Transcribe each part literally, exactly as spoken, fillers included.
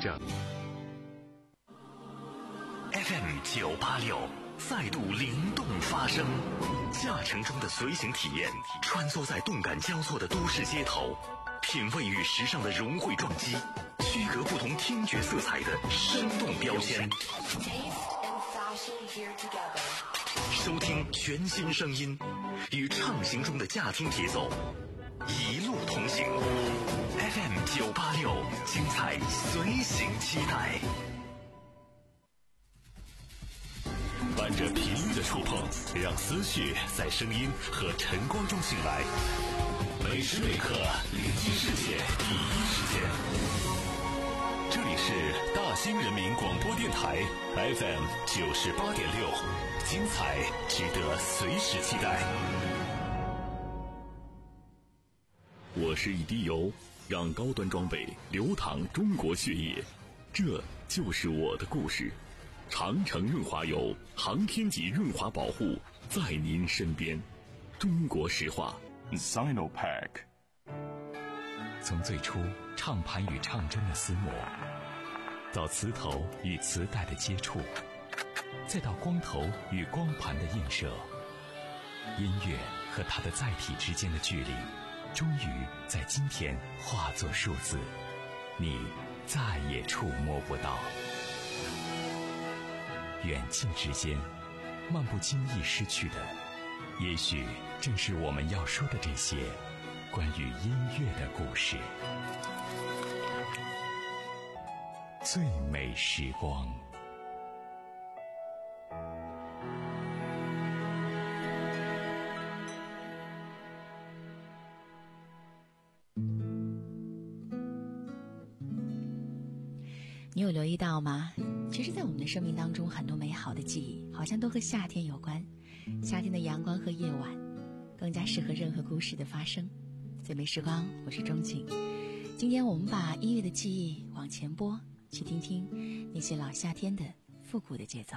证。 F M 九八六再度灵动发声，驾乘中的随行体验，穿梭在动感交错的都市街头，品味与时尚的融汇撞击，区隔不同听觉色彩的生动标签。收听全新声音，与畅行中的驾听节奏一路同行。F M 九八六，精彩随行期待。伴着频率的触碰，让思绪在声音和晨光中醒来。每时每刻，聆听世界第一时间。这里是大兴人民广播电台 F M 九十八点六，精彩值得随时期待。我是一滴油，让高端装备流淌中国血液，这就是我的故事。长城润滑油，航天级润滑保护，在您身边。中国石化 Sinopec。 从最初唱盘与唱针的撕磨，到磁头与磁带的接触，再到光头与光盘的映射，音乐和它的载体之间的距离，终于在今天化作数字，你再也触摸不到。远近之间，漫不经意失去的，也许正是我们要说的这些关于音乐的故事。最美时光。 你有留意到吗？其实在我们的生命当中，很多美好的记忆好像都和夏天有关。夏天的阳光和夜晚更加适合任何故事的发生。最美时光，我是钟情。今天我们把音乐的记忆往前拨，去听听那些老夏天的复古的节奏。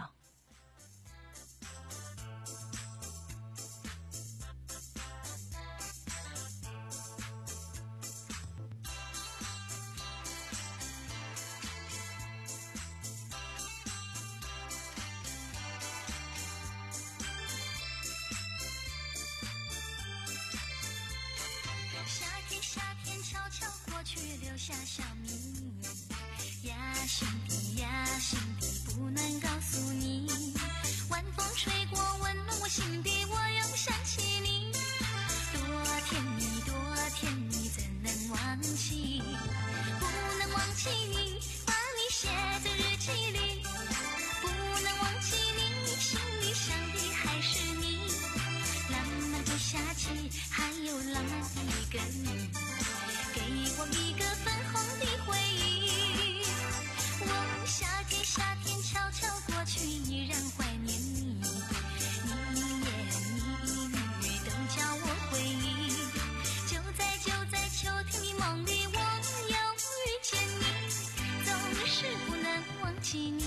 留下小秘密呀，心底呀，心底不能告诉你。晚风吹过，温暖我心底，我又想起你。多甜蜜，多甜蜜，怎能忘记？不能忘记你，把你写在日记里。不能忘记你，心里想的还是你。浪漫的夏季，还有浪漫的一个你。给我一个粉红的回忆，我夏天夏天悄悄过去，依然怀念你。你言你语都叫我回忆，就在就在秋天的梦里，我又遇见你，总是不能忘记你。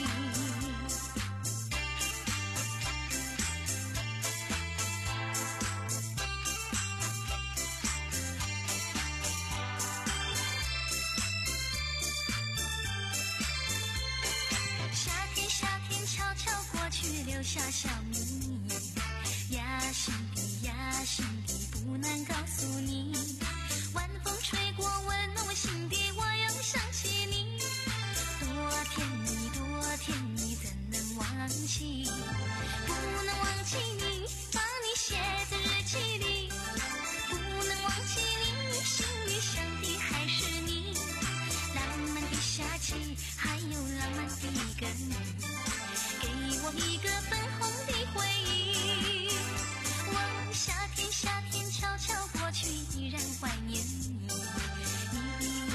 留下小秘密呀，心底呀，心底不能告诉你。晚风吹过，温暖我心底，我又想起你。多甜蜜，多甜蜜，怎能忘记？不能忘记你，把你写在日记里。不能忘记你，心里想的还是你。浪漫的夏季，还有浪漫的一个你。给我一个粉红的回忆，我夏天夏天悄悄过去，依然怀念你。你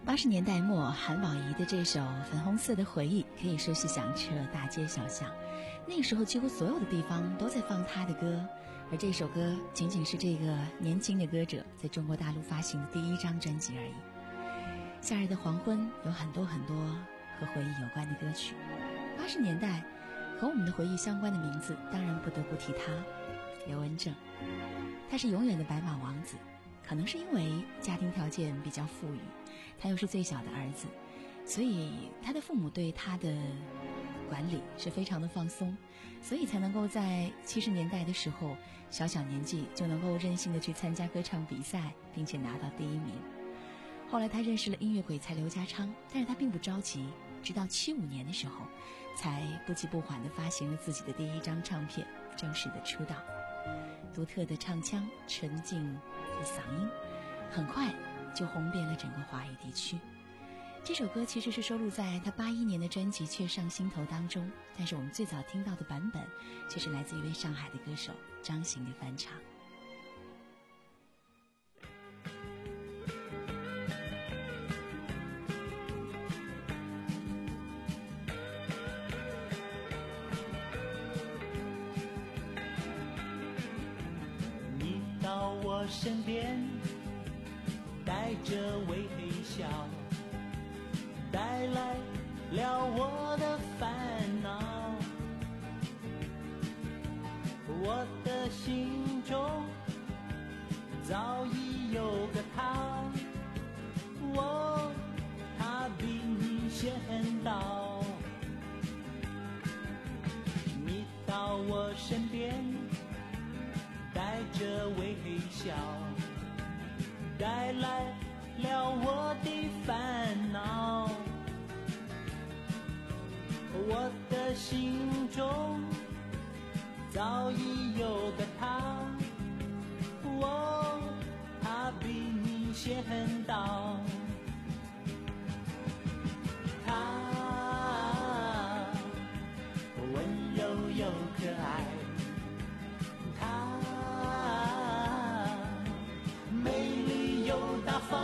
八十年代末，韩宝仪的这首《粉红色的回忆》可以说是响彻大街小巷。那个时候，几乎所有的地方都在放他的歌，而这首歌仅仅是这个年轻的歌者在中国大陆发行的第一张专辑而已。夏日的黄昏有很多很多和回忆有关的歌曲。八十年代和我们的回忆相关的名字，当然不得不提他，刘文正。他是永远的白马王子，可能是因为家庭条件比较富裕，他又是最小的儿子，所以他的父母对他的管理是非常的放松，所以才能够在七十年代的时候，小小年纪就能够任性的去参加歌唱比赛，并且拿到第一名。后来他认识了音乐鬼才刘家昌，但是他并不着急，直到七五年的时候，才不急不缓地发行了自己的第一张唱片，正式的出道。独特的唱腔，纯净的嗓音，很快就红遍了整个华语地区。这首歌其实是收录在他八一年的专辑《却上心头》当中，但是我们最早听到的版本却是来自一位上海的歌手张行的翻唱。 你到我身边，带着微笑，带来了我的烦恼，我的心中早已有个他，我他比你先到。你到我身边，带着微笑，带来了我的烦恼，我的心中早已有个他，我他比你先到。他温柔又可爱，他美丽又大方，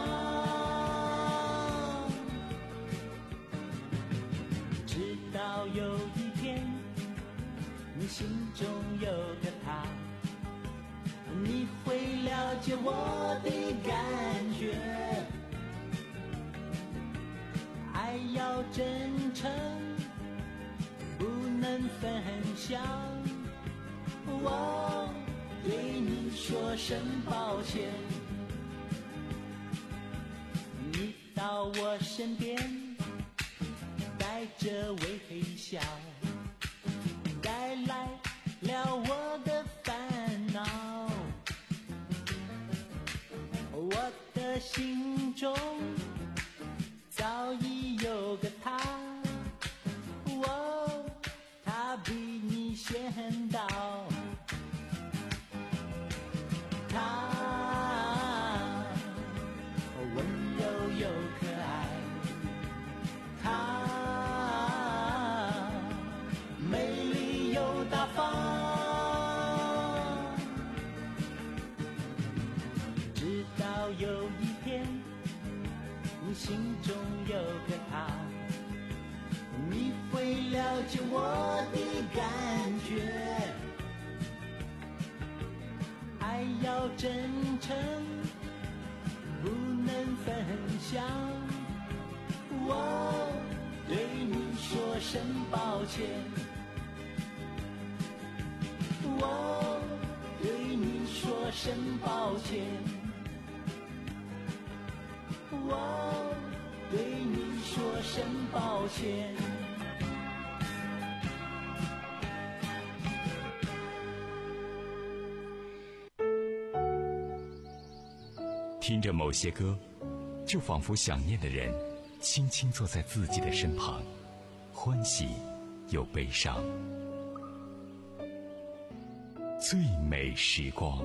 直到有一天你心中有个他，你会了解我的感觉，爱要真诚，不能分享，我对你说声抱歉。你到我身边，带着微笑，带来了我的烦恼，我的心中早已有个他，我他比你先到。他温柔又可爱，他美丽又大方，直到有一天你心中有个他，你会了解我的感觉，爱要真诚，不能分享，我对你说声抱歉，我对你说声抱歉，我对你说声抱歉。 听着某些歌，就仿佛想念的人轻轻坐在自己的身旁，欢喜又悲伤。最美时光。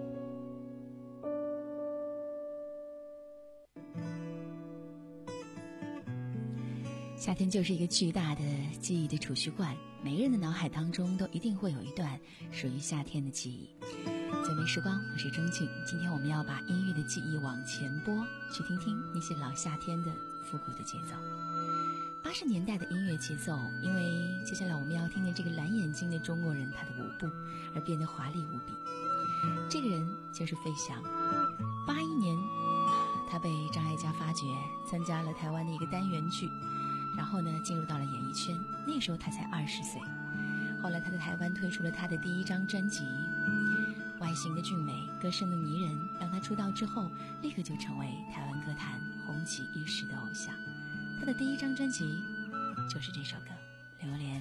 夏天就是一个巨大的记忆的储蓄罐，每个人的脑海当中都一定会有一段属于夏天的记忆。 最美时光，我是钟静。今天我们要把音乐的记忆往前拨，去听听那些老夏天的复古的节奏。八十年代的音乐节奏，因为接下来我们要听的这个蓝眼睛的中国人他的舞步而变得华丽无比。这个人就是费翔。八一年他被张艾嘉发掘，参加了台湾的一个单元剧，然后呢进入到了演艺圈。那个时候他才二十岁。后来他在台湾推出了他的第一张专辑，外形的俊美，歌声的迷人，让他出道之后立刻就成为台湾歌坛红极一时的偶像。他的第一张专辑就是这首歌《榴莲》。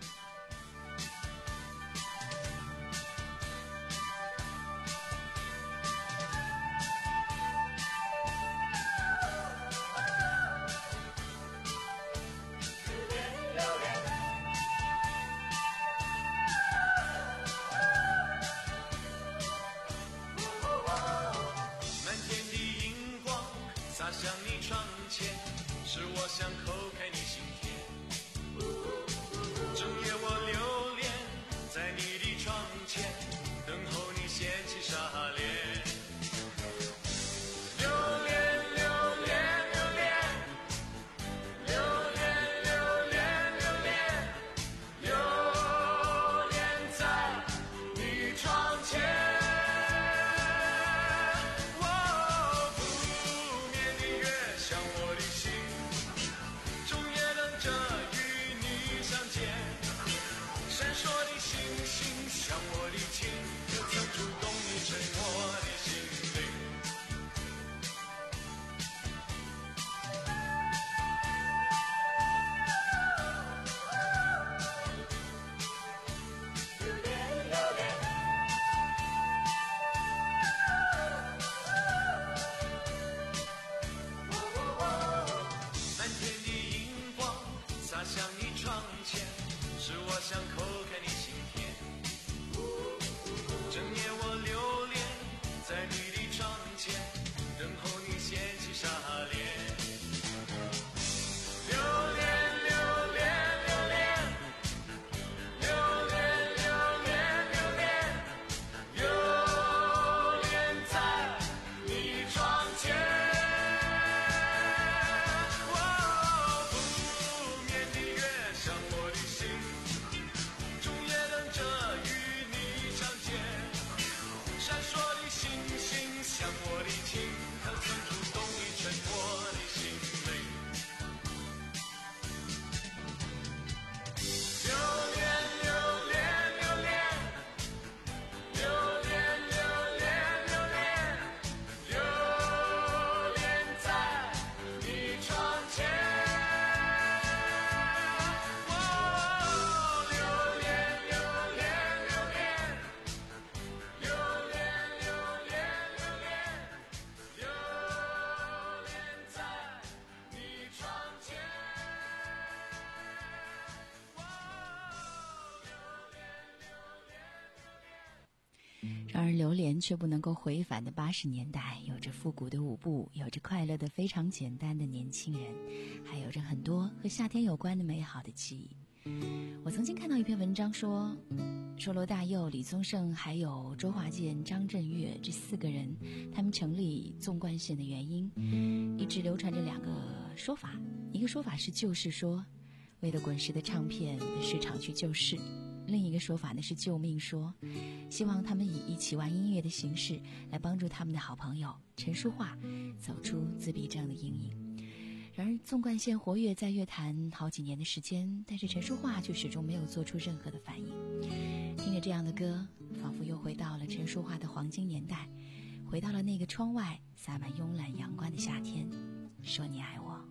让人流连却不能够回返的八十年代，有着复古的舞步，有着快乐的非常简单的年轻人，还有着很多和夏天有关的美好的记忆。我曾经看到一篇文章说，说罗大佑、李宗盛还有周华健、张震岳这四个人，他们成立纵贯线的原因，一直流传着两个说法。一个说法是救市说，为了滚石的唱片的市场去救市；另一个说法呢是救命说，希望他们以一起玩音乐的形式来帮助他们的好朋友陈淑桦走出自闭症的阴影。然而纵贯线活跃在乐坛好几年的时间，但是陈淑桦却始终没有做出任何的反应。听着这样的歌，仿佛又回到了陈淑桦的黄金年代，回到了那个窗外洒满慵懒阳光的夏天。说你爱我，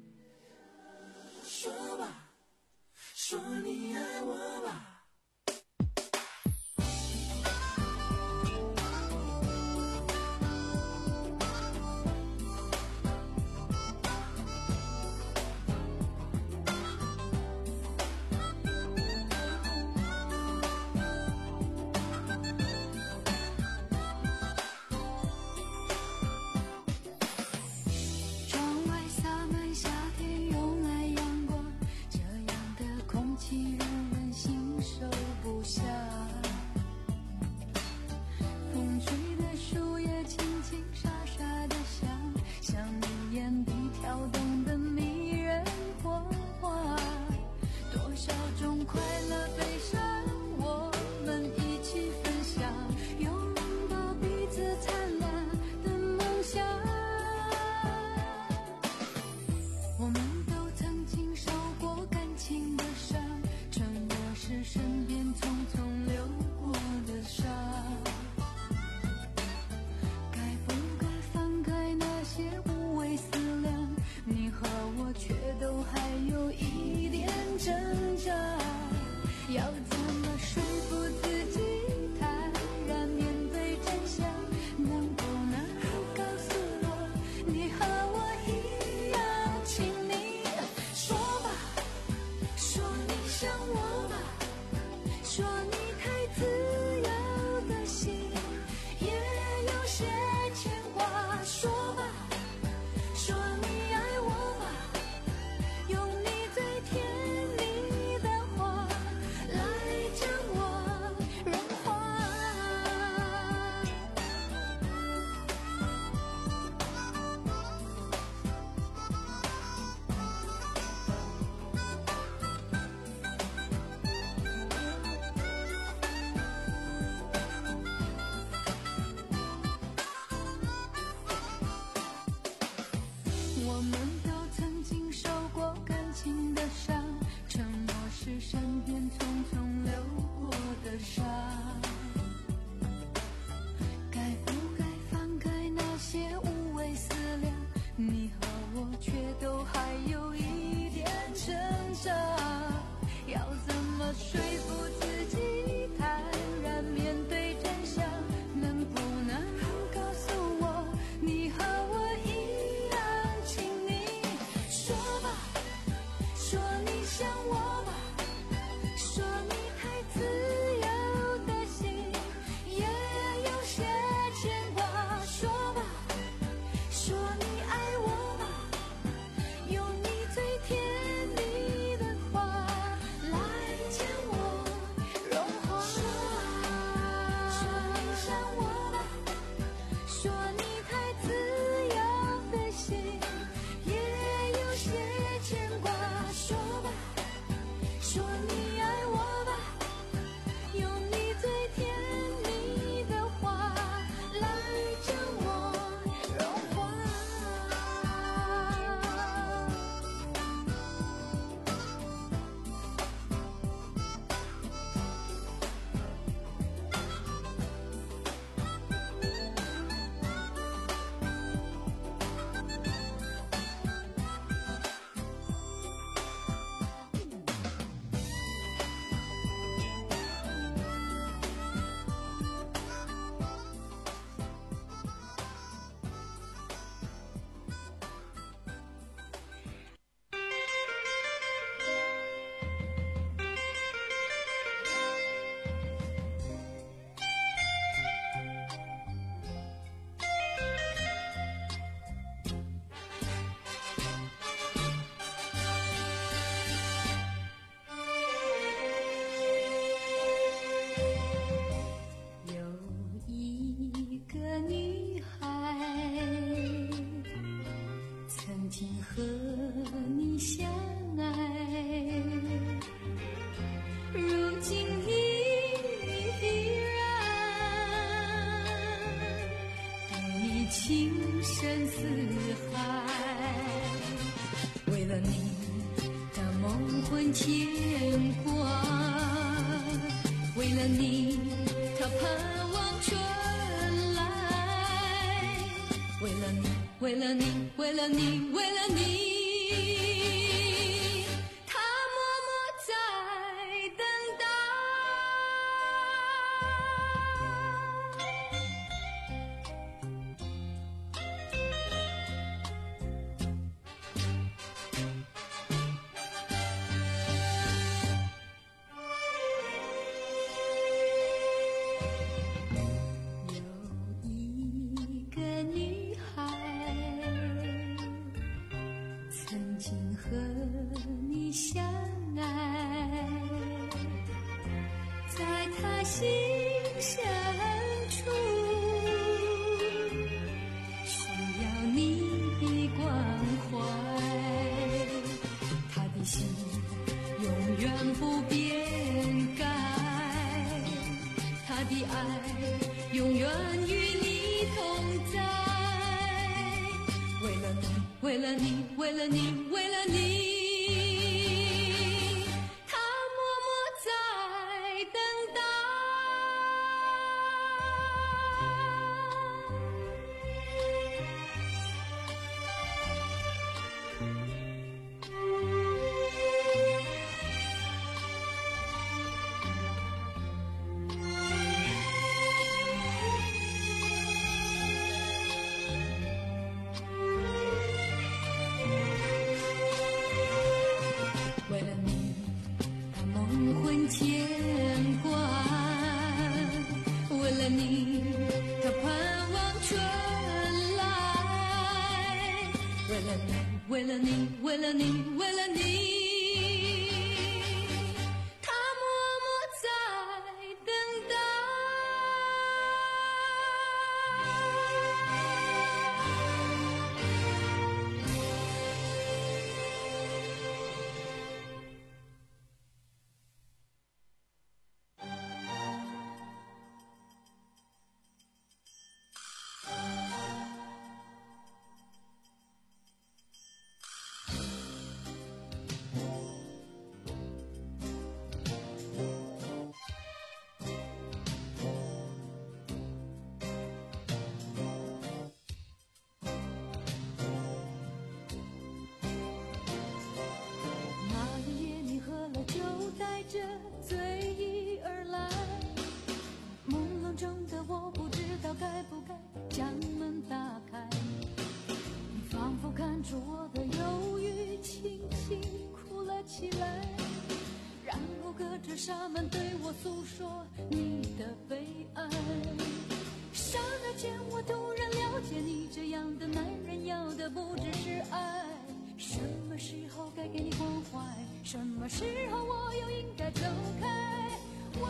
说吧，说你爱我吧。 风快乐悲伤，我们一起分享，拥抱彼此灿烂的梦想。我们都曾经受过感情的伤，沉默是身边匆匆流过的沙。该不该放开那些无谓思量？你和我却都还有一点挣扎，要怎么说服自己坦然面对真相？能不能告诉我，你和我一样？请你说吧，说你想我吧，说你太自由的心也有些牵挂。说吧，说你爱我吧，用你最甜蜜的话来将我融化。我们都曾经受过感情的伤，沉默是身边匆匆流过的沙。该不该放开那些无谓思量？你和我却都还有一点挣扎，要怎么说服自己坦然面对真相？能不能告诉我，你和我一样？请你说吧，说你想我吧，说你太自由的心也有些牵挂。说吧，说你爱我吧，用你最甜蜜的话来将我融化。说你想我吧，说你太自由的心也有些牵挂。说吧，说你爱我吧，用你最甜蜜的话来将我融化。有一个女孩，曾经和你相爱，如今依然对你情深似海。为了你的梦魂牵挂，为了你他盼望春来。为了你，为了你，为了你，为了你，他默默在等待。有一个女孩，曾经和你相爱，在她心深处，需要你的关怀。她的心永远不变。 的爱永远与你同在。为了你，为了你，为了你，为了你。为了你，为了你，为了你，他默默在等待。沙门对我诉说你的悲哀，刹那间我突然了解你这样的男人要的不只是爱。什么时候该给你关怀，什么时候我又应该走开。我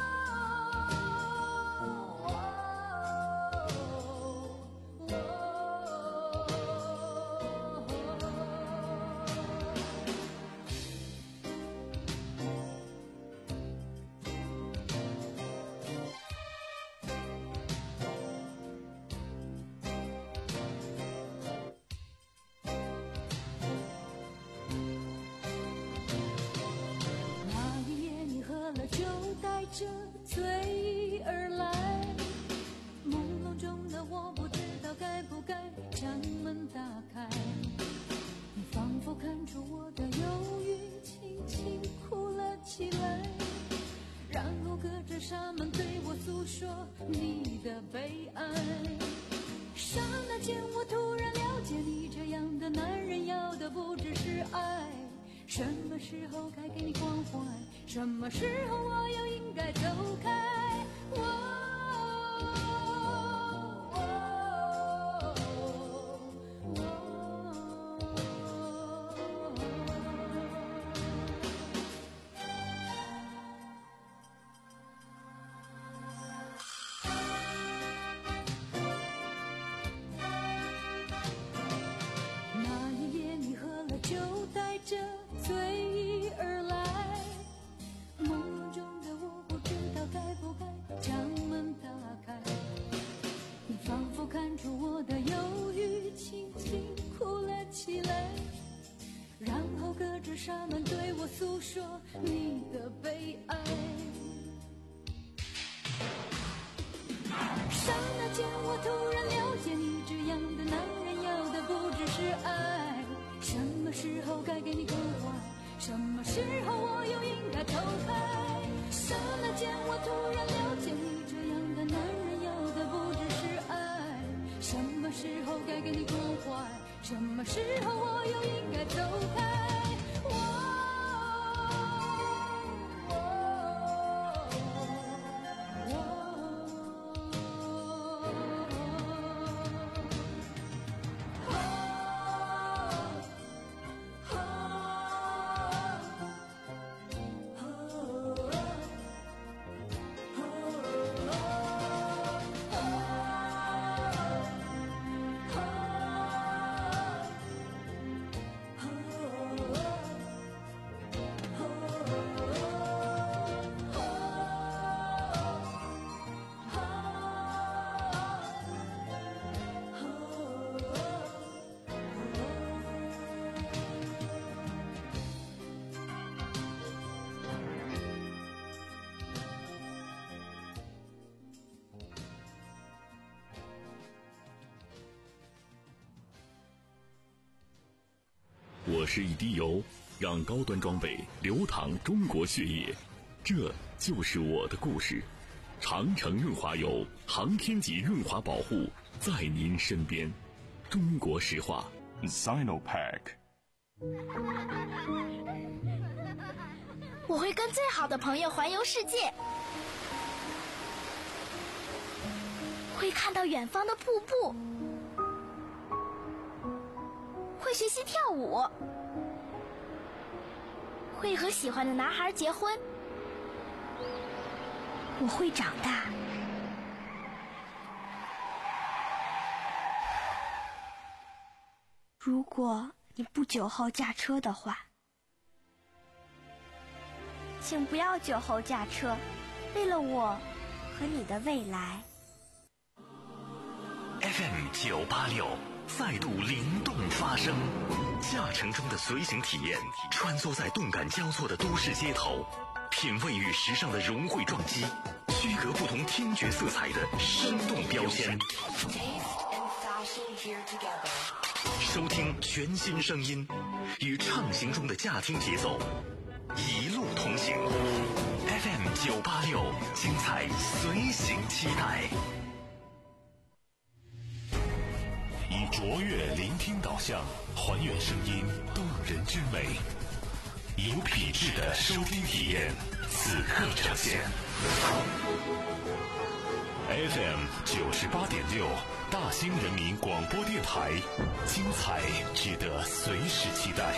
带着醉意而来，朦胧中的我不知道该不该将门打开。你仿佛看出我的忧郁，轻轻哭了起来，然后隔着纱门对我诉说你的悲哀。刹那间我突然了解你这样的男人要的不只是爱。什么时候该给你关怀，什么时候我又应该走开。我那一夜你喝了酒，带着醉意而来，朦胧中的我不知道该不该将门打开。 合适一滴油，让高端装备流淌中国血液。这就是我的故事。长城润滑油，航天级润滑保护，在您身边。中国石化 Sinopec。 我会跟最好的朋友环游世界，会看到远方的瀑布，会学习跳舞，会和喜欢的男孩结婚。我会长大。如果你不酒后驾车的话，请不要酒后驾车，为了我和你的未来。 F M 九八六再度灵动发声，驾乘中的随行体验，穿梭在动感交错的都市街头，品味与时尚的融汇撞击，区隔不同听觉色彩的生动标签。收听全新声音，与畅行中的驾听节奏，一路同行。F M 九八六，精彩随行期待。以卓越聆听导向，还原声音动人之美，有品质的收听体验，此刻呈现。F M 九十八点六，大兴人民广播电台，精彩值得随时期待。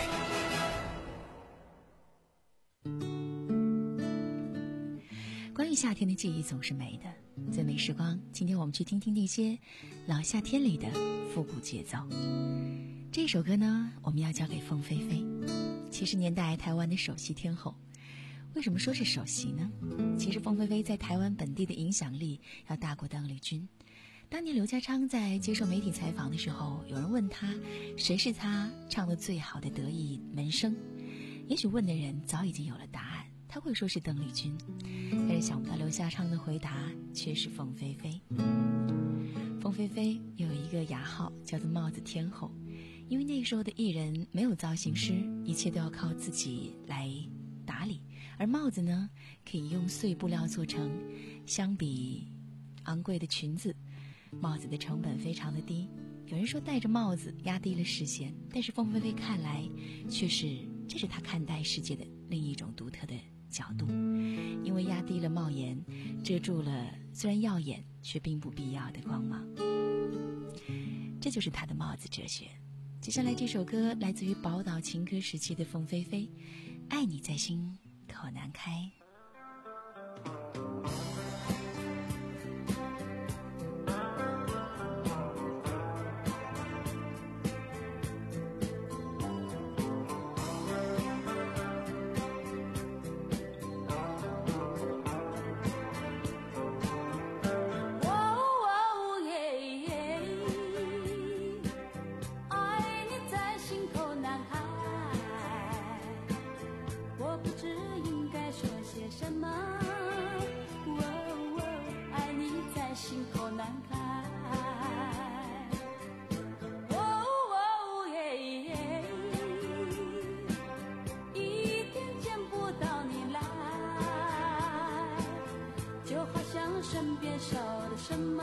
关于夏天的记忆总是美的，最美时光。今天我们去听听那些老夏天里的复古节奏。这首歌呢，我们要交给凤飞飞，七十年代台湾的首席天后。为什么说是首席呢？其实凤飞飞在台湾本地的影响力要大过邓丽君。当年刘家昌在接受媒体采访的时候，有人问他谁是他唱的最好的得意门生，也许问的人早已经有了答案，他会说是邓丽君，但是想不到刘家昌的回答却是凤飞飞。凤飞飞有一个雅号叫做帽子天后，因为那时候的艺人没有造型师，一切都要靠自己来打理，而帽子呢可以用碎布料做成，相比昂贵的裙子，帽子的成本非常的低。有人说戴着帽子压低了视线，但是凤飞飞看来却是这是她看待世界的另一种独特的角度，因为压低了帽檐，遮住了虽然耀眼却并不必要的光芒。这就是她的帽子哲学。接下来这首歌来自于宝岛情歌时期的凤飞飞，爱你在心口难开。 身边少了什么？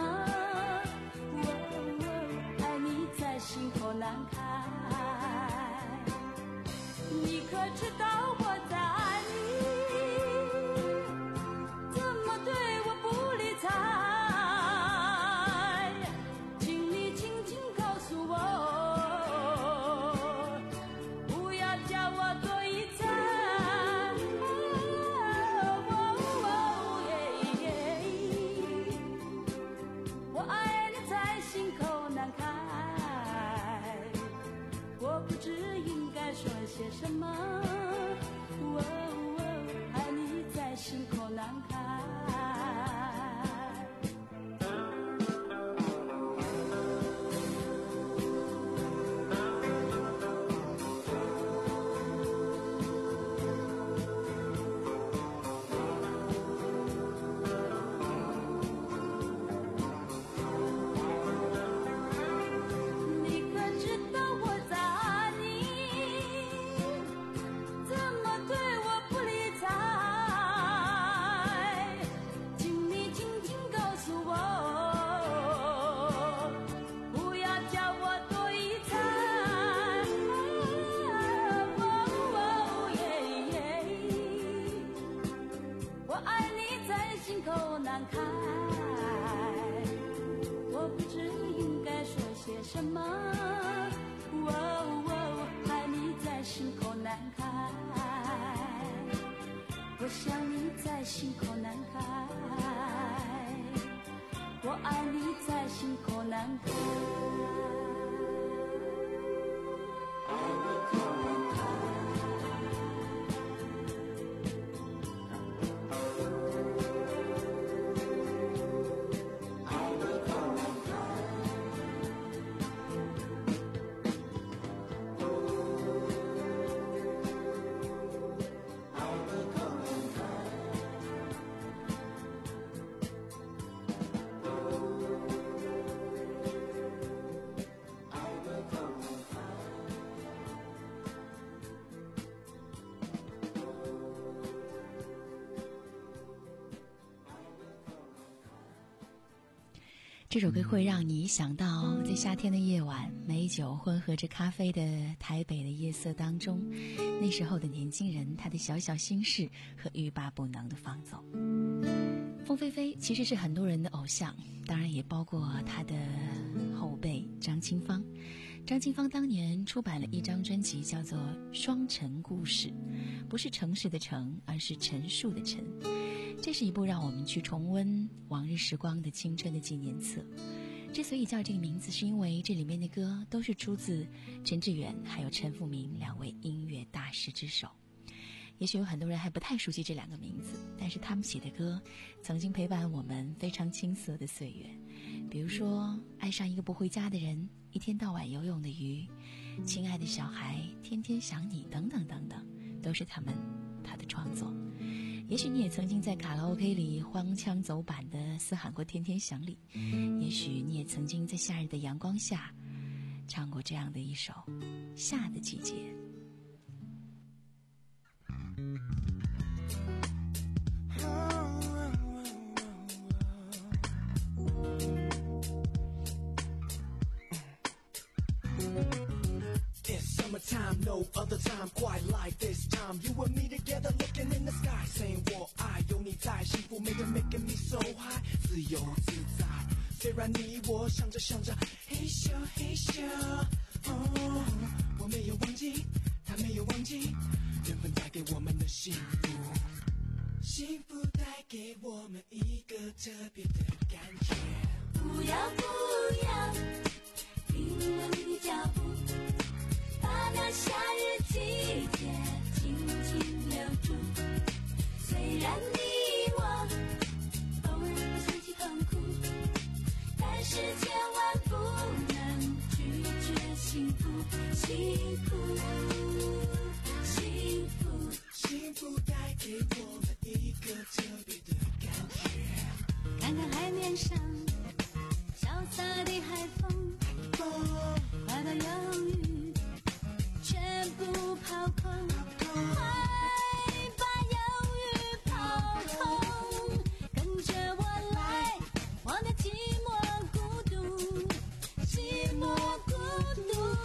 哦，爱你在心口难开。你可知道我在爱你？怎么对我不理睬？请你轻轻告诉我，不要叫我多一猜。我不知应该说些什么， 爱你在心口难开，我不知应该说些什么。哦哦，爱你在心口难开，我想你在心口难开，我爱你在心口难开。 这首歌会让你想到在夏天的夜晚，美酒混合着咖啡的台北的夜色当中，那时候的年轻人他的小小心事和欲罢不能的放纵。凤飞飞其实是很多人的偶像，当然也包括他的后辈张清芳。张清芳当年出版了一张专辑叫做《双城故事》，不是城市的城，而是陈述的陈。这是一部让我们去重温往日时光的青春的纪念册。之所以叫这个名字，是因为这里面的歌都是出自陈志远还有陈复明两位音乐大师之手。也许有很多人还不太熟悉这两个名字，但是他们写的歌曾经陪伴我们非常青涩的岁月。比如说爱上一个不回家的人，一天到晚游泳的鱼，亲爱的小孩，天天想你，等等等等，都是他们他的创作。也许你也曾经在卡拉 OK 里荒腔走板地嘶喊过天天想你，也许你也曾经在夏日的阳光下唱过这样的一首夏的季节。 Summertime, no other time quite like this time. You and me together looking in the sky, saying 我爱有你在，幸福每个 making me so high， 自由自在。虽然你我想着想着嘿咻嘿咻，哦，我没有忘记，他没有忘记，缘分带给我们的幸福，幸福带给我们一个特别的感觉。 不要不要停了你的脚步，把那夏日季节轻轻留住。虽然你我偶尔想起痛苦，但是千万不能拒绝幸福，幸福，幸福， 幸福带给我们一个特别的感觉。 看看海面上潇洒的海风，快把忧郁全部抛空，快把忧郁抛空，跟着我来，忘掉寂寞孤独，寂寞孤独。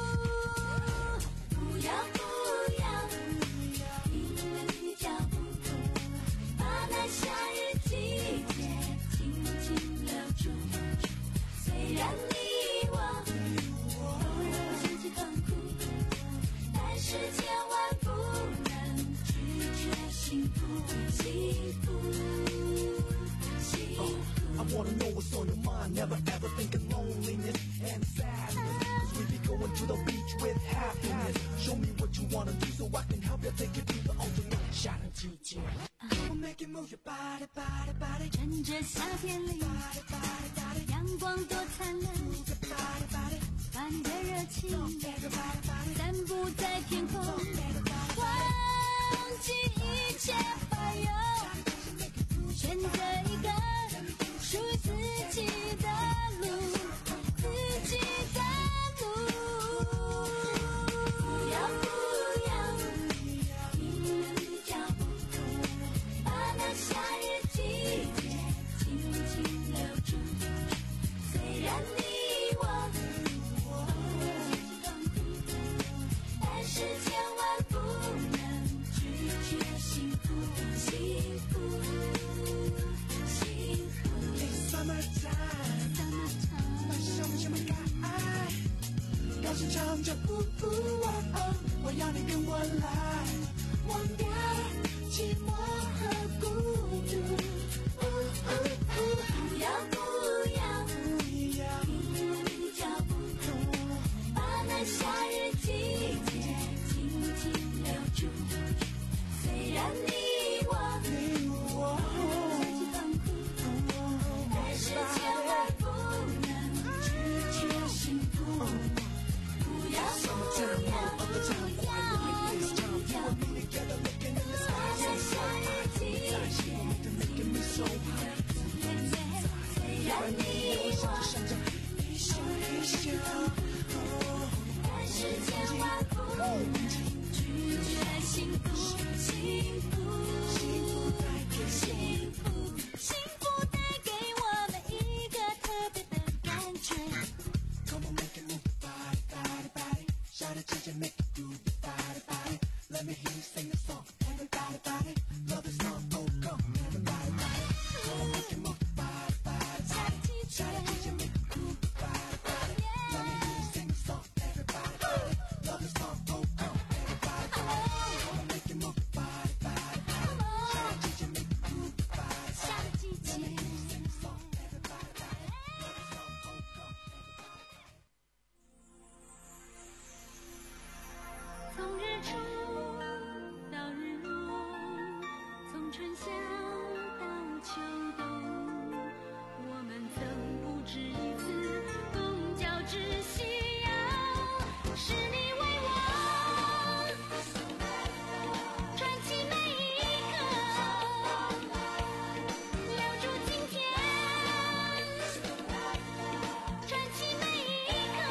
不要不要停了你的脚步，把那夏日季节轻轻留住。虽然你我偶尔想起痛苦，但是千万不能拒绝幸福，幸福，幸福。 I wanna know what's on your mind, never ever think of loneliness and sadness, cause we be going to the beach with happiness. Show me what you wanna do so I can help you take it to the ultimate 夏的季节。We'll make you move your body, body, body. 趁着夏天里 Body, body, body. 阳光多灿烂， Move your body, body. 把你的热情 Everybody, body. 散布在天空，忘记一切烦忧，选择一个属于自己的路，自己的路。不要不要停了你的脚步，把那夏日季节轻轻留住。虽然你我偶尔想起痛苦，但是千万不能拒绝幸福，幸唱着呜呜哦哦，我要你跟我来，忘掉寂寞和孤独。哦哦哦， 不要不要不要停住你脚步，把那夏日季节紧紧留住。虽然你我你我， 曾经很苦，但是千万不能拒绝幸福。不要不要不要不要停住脚步，把那夏日季节紧紧留住。虽然你我一笑一笑， 但是千万不能拒绝幸福，幸福，幸福带给幸福，幸福带给我们一个特别的感觉。 Come on, make it move, body, body, body. Shout it, J J, make it groove, body, body. Let me hear you sing the song, everybody, body. Love this song, oh, come, everybody, body. Come on, make it move, body, body, body. Shout it, J J, make it groove, body, body. Let me hear you sing the song, everybody, body. Love this song, oh, come, everybody, body. Come on, make it move, body, body, body. Shout it, J J, make it groove, body, body. Let me hear you sing the song, everybody, body. Love this song, oh, come, everybody. 从日出到日落，从春夏到秋冬，我们曾不止一次共交织夕阳，是你为我传奇每一刻，留住今天，传奇每一刻。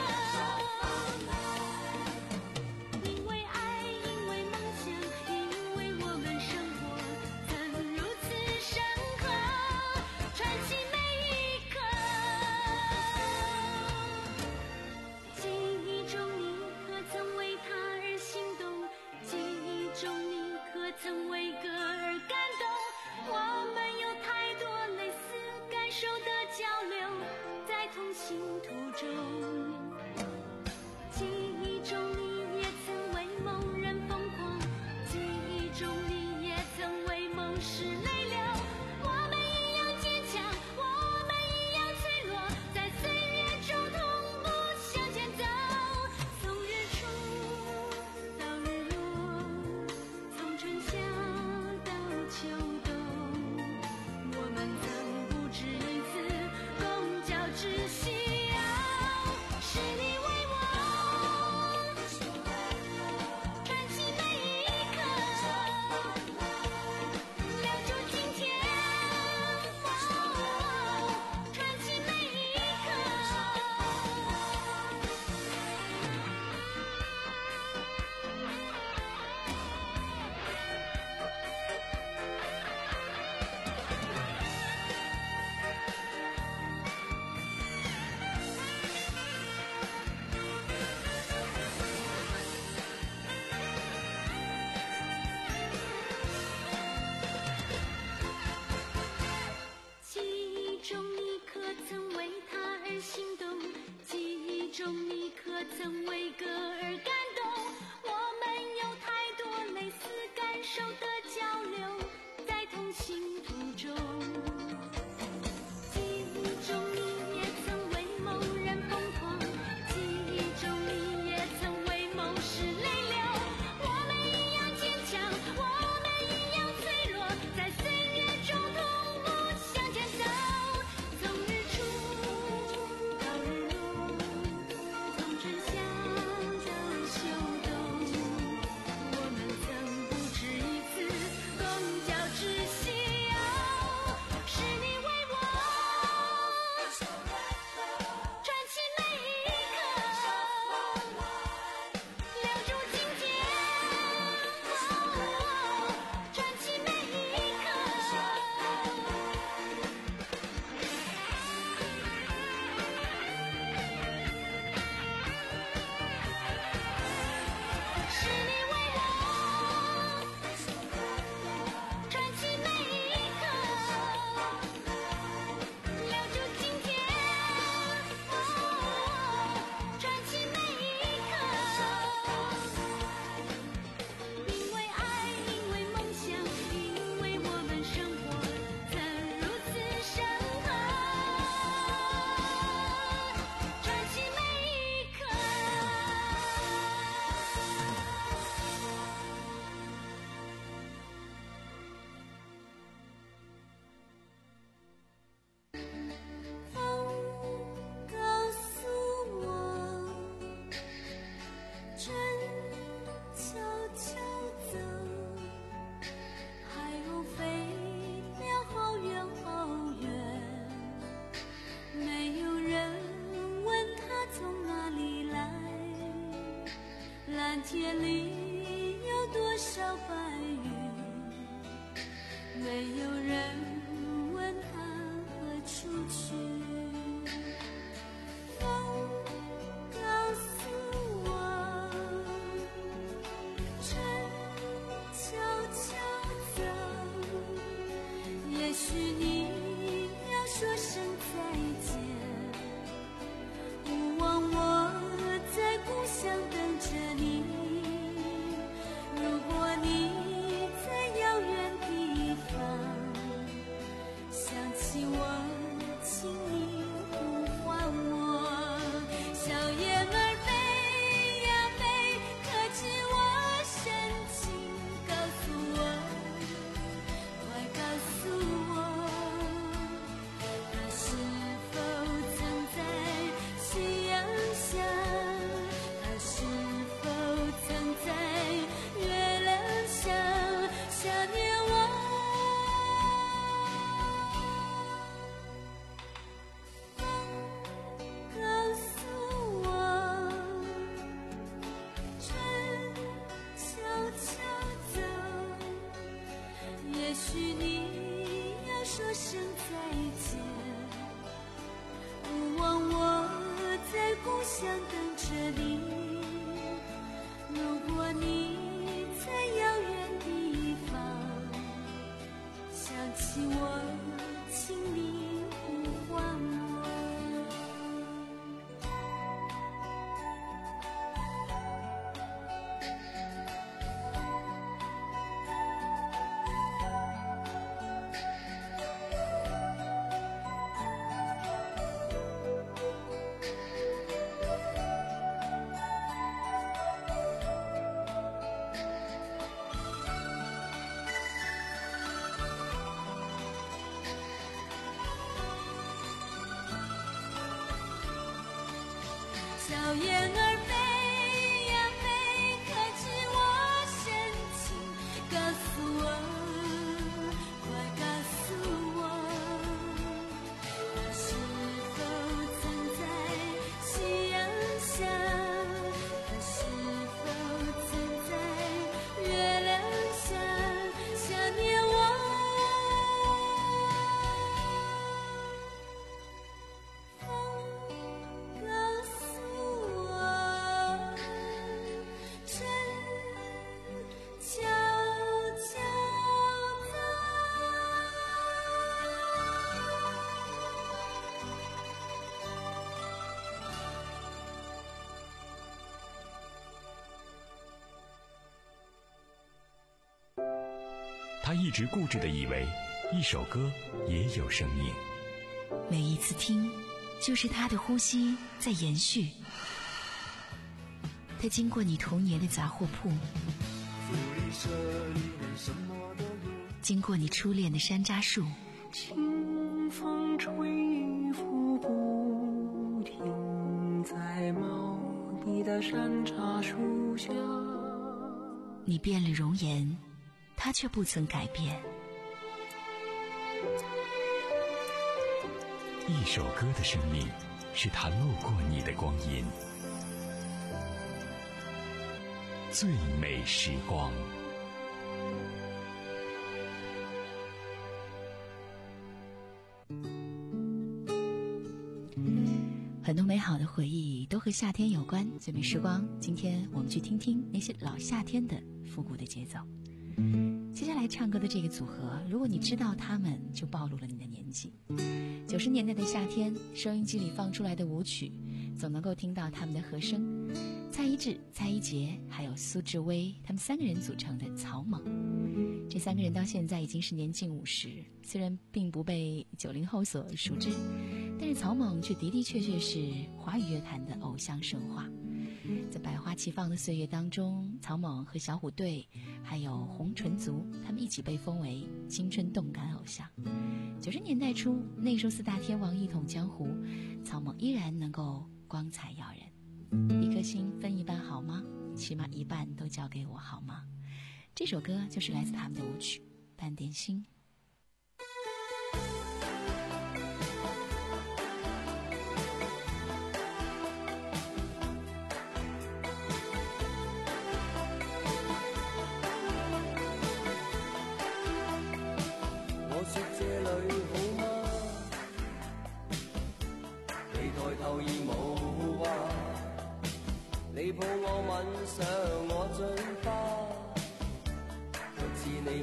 因为爱，因为梦想，因为我们生活曾如此深刻，传奇每一刻。 人问他何处去，风告诉我，春悄悄走，也许你要说声再见，勿忘我在故乡等着你。如果你在遥远地方想起我，请你呼唤我。小燕儿飞呀飞，可知我深情？告诉我，快告诉我，它是否曾在夕阳下？它是否曾在月亮下想念我？风告诉我，春悄悄走，也许你要说声再见，勿忘我在故乡等着你。如果你在遥远地方想起我，请你呼唤我。小燕儿飞呀飞，可知我深情？告诉我，快告诉我，它是否曾在夕阳下？它是否曾在月亮下想念我？风告诉我，春悄悄走。 他一直固执地以为一首歌也有生命， 每一次听，就是他的呼吸在延续。他经过你童年的杂货铺，经过你初恋的山楂树， 清风吹拂不停，在茂密的山楂树下。 你变了容颜，他却不曾改变。 一首歌的生命，是他路过你的光阴。最美时光。 很多美好的回忆都和夏天有关，最美时光，今天我们去听听那些老夏天的复古的节奏。接下来唱歌的这个组合，如果你知道他们，就暴露了你的年纪。九十年代的夏天，收音机里放出来的舞曲，总能够听到他们的和声。蔡一智、蔡一杰还有苏志威，他们三个人组成的草蜢。这三个人到现在已经是年近五十，虽然并不被九零后所熟知，但是草蜢却的的确确是华语乐坛的偶像神话。在百花齐放的岁月当中，草蜢和小虎队还有红唇族，他们一起被封为青春动感偶像。九十年代初，那时候四大天王一统江湖，草蜢依然能够光彩耀人。一颗心分一半好吗？起码一半都交给我好吗？这首歌就是来自他们的舞曲《半点心》。 我虽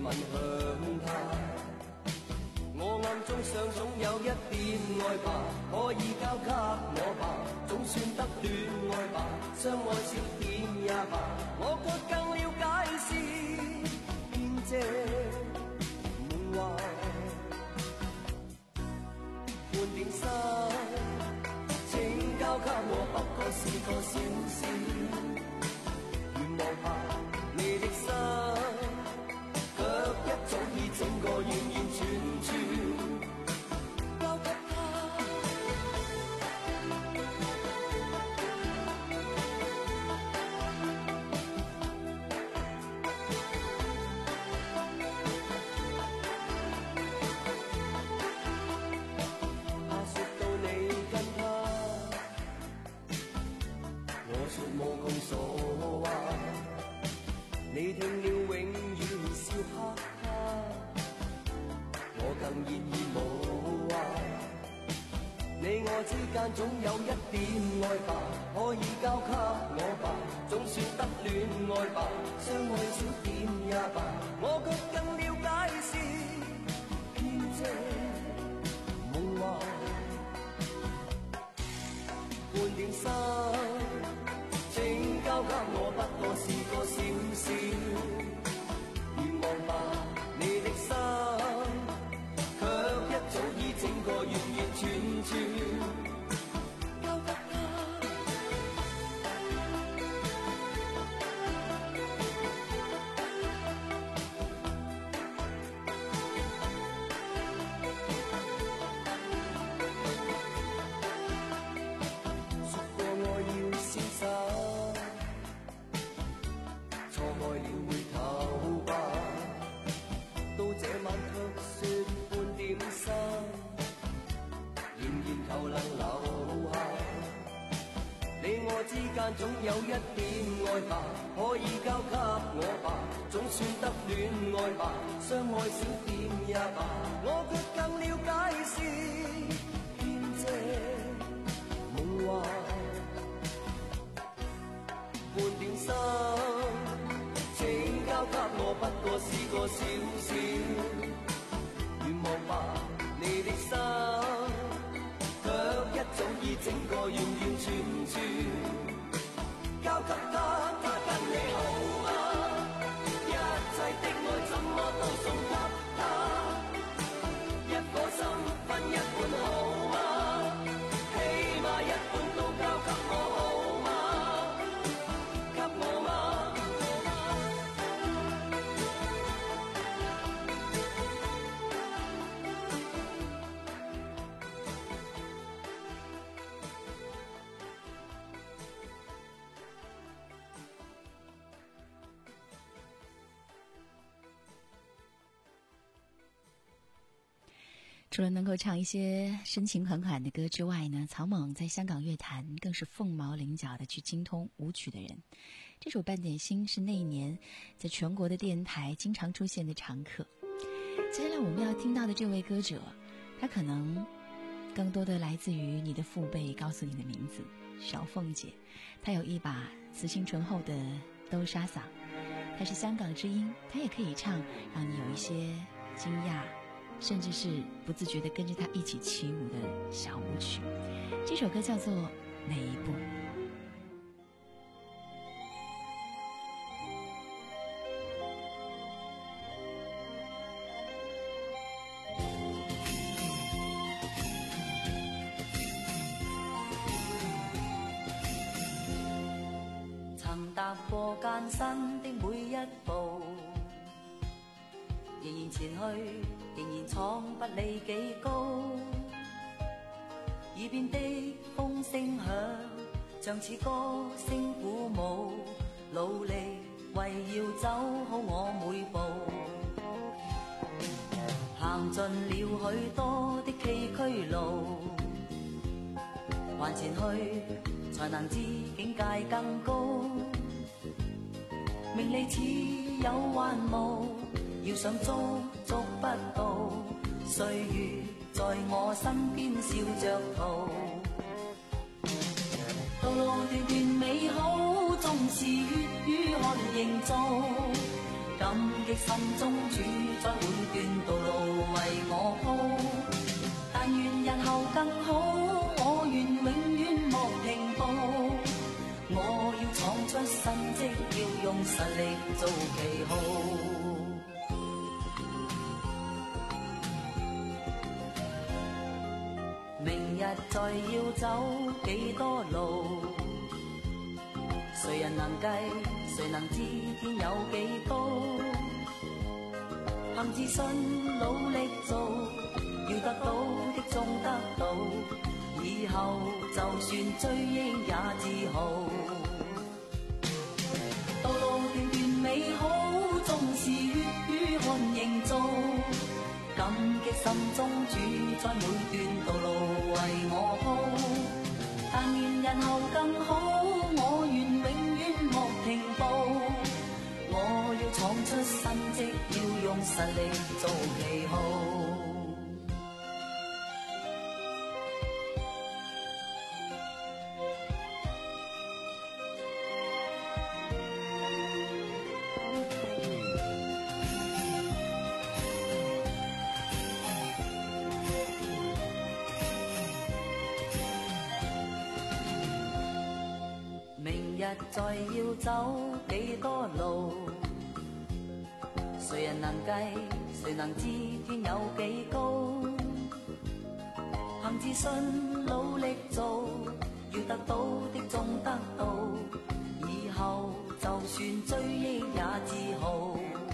吻向他。我眼中想總有一點愛吧，可以交給我吧，總算得戀愛吧，相愛少點也罷。我卻更了解是編織夢幻，半點心請交給我，不過是個小小願望吧。你的心卻一早已整個完完全全交給他。他說到你跟他，我說無窮所話，你聽了永遠笑哈哈，我更現意無話。你我之間總有一點愛吧，可以交給我吧，總算得戀愛吧，相愛少點也罷。我卻更了解是編織夢幻，半點心請交給我，不過是個小小願望吧。你的心卻一早已整個完完全全交給他。說過我要瀟灑，錯愛了回頭吧，到這晚卻說半點心，仍然求能留下。你我之間總有一點愛吧，可以交給我吧，總算得戀愛吧，相愛少點也罷。我卻更了解是編織夢幻，半點心請交給我，不過是個小小願望吧。你的心卻一早已整個完完全全交給他。他跟你好嗎？一切的愛怎麼都送給他，一顆心分一半好嗎？起碼一半都交給我好嗎？給我嗎？ 除了能够唱一些深情款款的歌之外呢，草蜢在香港乐坛更是凤毛麟角的去精通舞曲的人。这首《半点心》是那一年在全国的电台经常出现的常客。接下来我们要听到的这位歌者，他可能更多的来自于你的父辈告诉你的名字，小凤姐。她有一把磁性醇厚的兜沙嗓，她是香港之音，她也可以唱让你有一些惊讶，甚至是不自觉地跟着他一起起舞的小舞曲。这首歌叫做《哪一步》。 曾踏過艱辛的每一步，仍然前去，仍然闖不理幾高。耳邊的風聲響，像似歌聲鼓舞，努力為要走好我每步。行盡了許多的崎嶇路，還前去才能知境界更高。名利似有還無，要想捉捉不到，歲月在我身邊笑着逃。道路段段美好，縱是血與汗營造， 感激心中主宰每段道路為我鋪，但願日後更好，我願永遠莫停步。我要闖出新績，要用實力做旗號。明日再要走幾多路，誰人能計？誰能知天有幾高？憑自信努力做，要得到的終得到，以後就算追憶也自豪。道路段段美好，縱是血與汗營造，感激心中主宰每段道路為我鋪，但願日後更好，我願永遠莫停步。我要闖出新績，要用實力做旗號。再要走幾多路，誰人能計？誰能知天有幾高？憑自信努力做，要得到的終得到，以後就算追憶也自豪。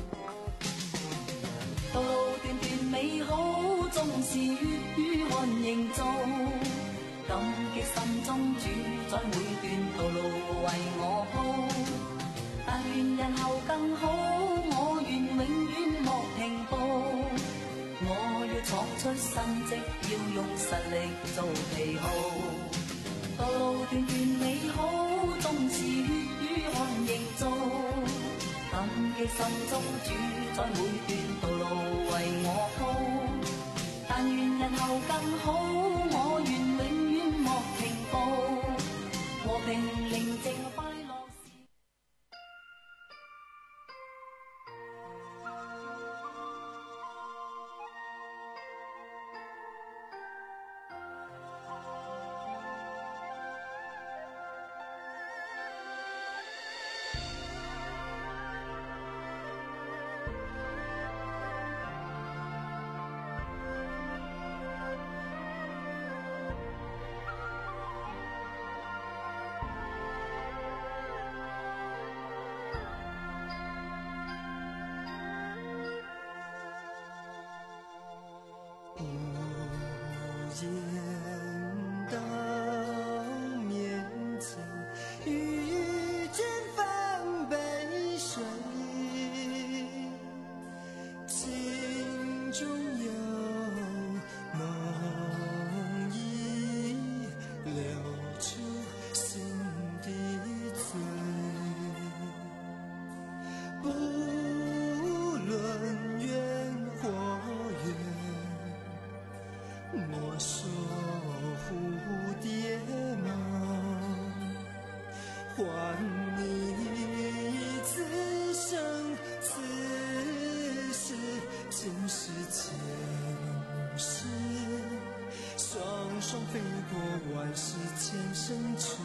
道路段段美好，縱是血與汗營造，感激心中主宰每段道路為我鋪，但願日後更好，我願永遠莫停步。我要闖出新績，要用實力做旗號。道路段段美好，縱是血與汗營造，感激心中主宰每段道路為我鋪，但願日後更好，我願永遠莫停步。和平寧靜快樂時。 见到面前遇见翻杯水，心中有梦已流出心的醉，不论缘或缘，莫说蝴蝶梦，还你此生此世今世前世，双双飞过万世千生去。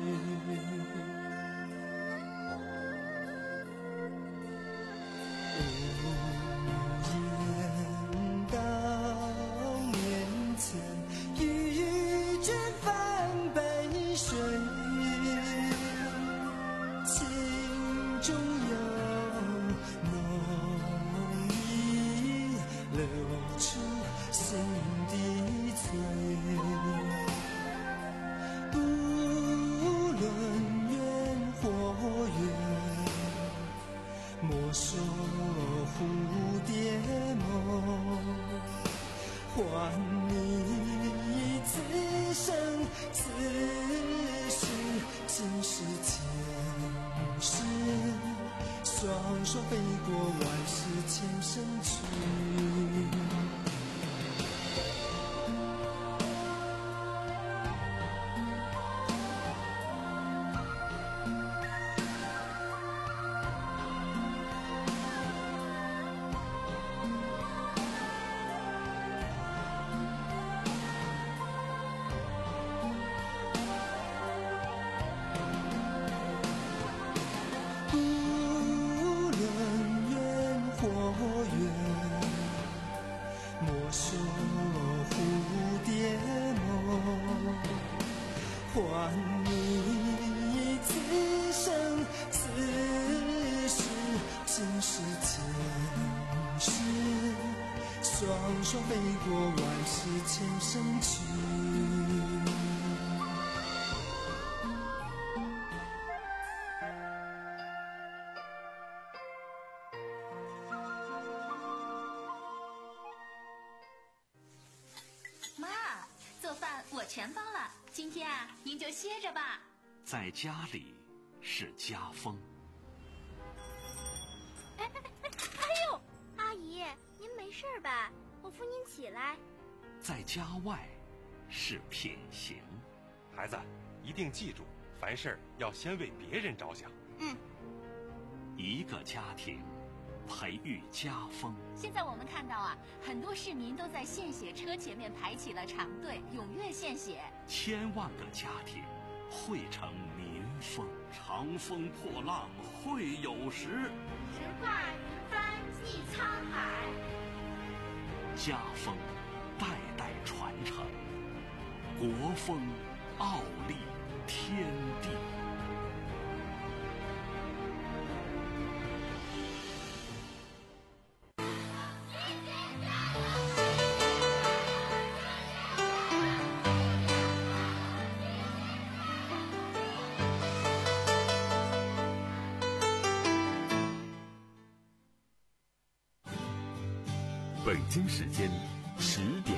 莫说蝴蝶梦，还你此生此世今世前世，双双飞过万世千生去。 我说蝴蝶梦，换你此生此世今世前世，双双飞过万世千声曲。 全包了，今天啊，您就歇着吧。 在家里是家风。 哎哎哎！哎呦，阿姨，您没事吧？我扶您起来。 在家外是品行。 孩子，一定记住，凡事要先为别人着想。 嗯。 一个家庭培育家风。 现在我们看到啊，很多市民都在献血车前面排起了长队，踊跃献血。 千万个家庭汇成民风，长风破浪会有时， 直挂云帆济沧海。 家风代代传承，国风傲立天地。 北京时间十点。